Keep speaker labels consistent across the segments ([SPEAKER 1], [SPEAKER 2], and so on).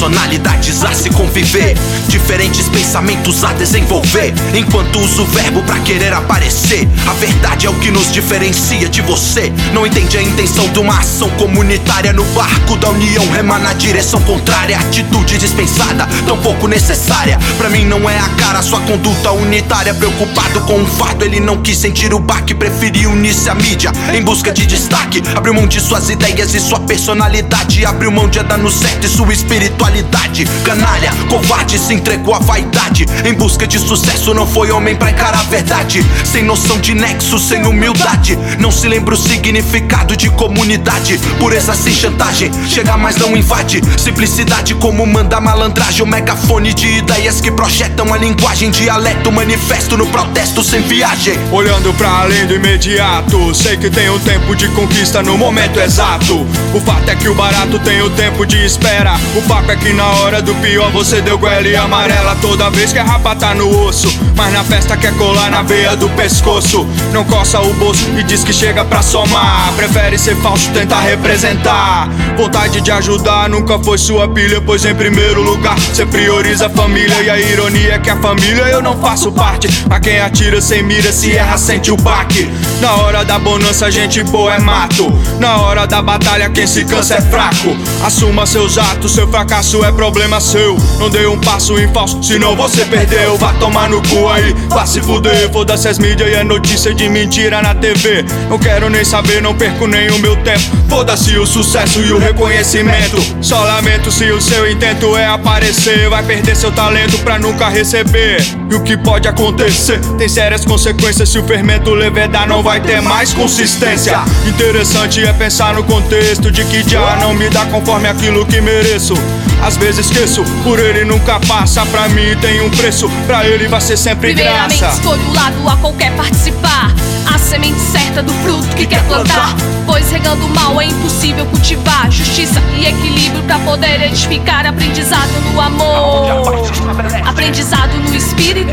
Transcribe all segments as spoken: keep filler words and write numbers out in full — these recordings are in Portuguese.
[SPEAKER 1] personalidades a se conviver, diferentes pensamentos a desenvolver, enquanto uso o verbo pra querer aparecer. A verdade é o que nos diferencia de você. Não entende a intenção de uma ação comunitária no barco da união, remar na direção contrária. Atitude dispensada, tão pouco necessária. Pra mim não é a cara, sua conduta unitária. Preocupado com um fato, ele não quis sentir o baque, preferiu unir-se à mídia em busca de destaque. Abriu mão de suas ideias e sua personalidade, abriu mão de andar no certo e sua espiritualidade. Canalha, covarde, se entregou à vaidade em busca de sucesso, não foi homem pra encarar a verdade. Sem noção de nexo, sem humildade, não se lembra o significado de comunidade. Pureza sem chantagem, chega mas não invade. Simplicidade como manda a malandragem, o megafone de ideias que projetam a linguagem. Dialeto, manifesto no protesto sem viagem.
[SPEAKER 2] Olhando pra além do imediato, sei que tem um tempo de conquista no momento exato. O fato é que o barato tem o tempo de espera. O papo é que na hora do pior você deu goela e amarela. Toda vez que a rapa tá no osso, mas na festa quer colar na veia do pescoço. Não coça o bolso e diz que chega pra somar, prefere ser falso, tentar representar. Vontade de ajudar nunca foi sua pilha, pois em primeiro lugar cê prioriza a família. E a ironia é que a família eu não faço parte. A quem atira sem mira, se erra sente o baque. Na hora da bonança gente boa é mato, na hora da batalha quem se cansa é fraco. Assuma seus atos, seu fracasso é problema seu. Não dê um passo em falso, senão você perdeu. Vá tomar no cu aí, vá se fuder. Foda-se as mídias e a notícia de mentira na T V. Não quero nem saber, não perco nem o meu tempo. Foda-se o sucesso e o reconhecimento. Só lamento se o seu intento é aparecer. Vai perder seu talento pra nunca receber. E o que pode acontecer tem sérias consequências. Se o fermento levedar não vai ter mais consistência. Interessante é pensar no contexto de que já não me dá conforme aquilo que mereço. Às vezes esqueço, por ele nunca passa. Pra mim tem um preço, pra ele vai ser sempre graça.
[SPEAKER 3] Primeiramente escolho o lado a qualquer participar, a semente certa do fruto que quer plantar. Pois regando o mal é impossível cultivar justiça e equilíbrio pra poder edificar. Aprendizado no amor, aprendizado no espírito,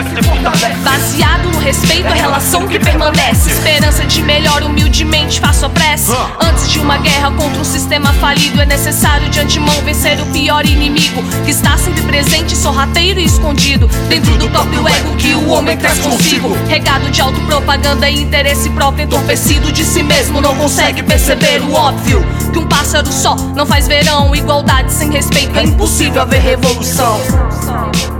[SPEAKER 3] baseado no respeito, a relação que permanece. Esperança de melhor, humildemente faço a prece. Antes de uma guerra contra um sistema falido, é necessário de antemão vencer o pior inimigo, que está sempre presente, sorrateiro e escondido dentro do próprio ego que o homem traz consigo. Regado de autopropaganda e interesse próprio, entorpecido de si mesmo, não consegue perceber o óbvio, que um pássaro só não faz verão. Igualdade sem respeito, é impossível haver revolução.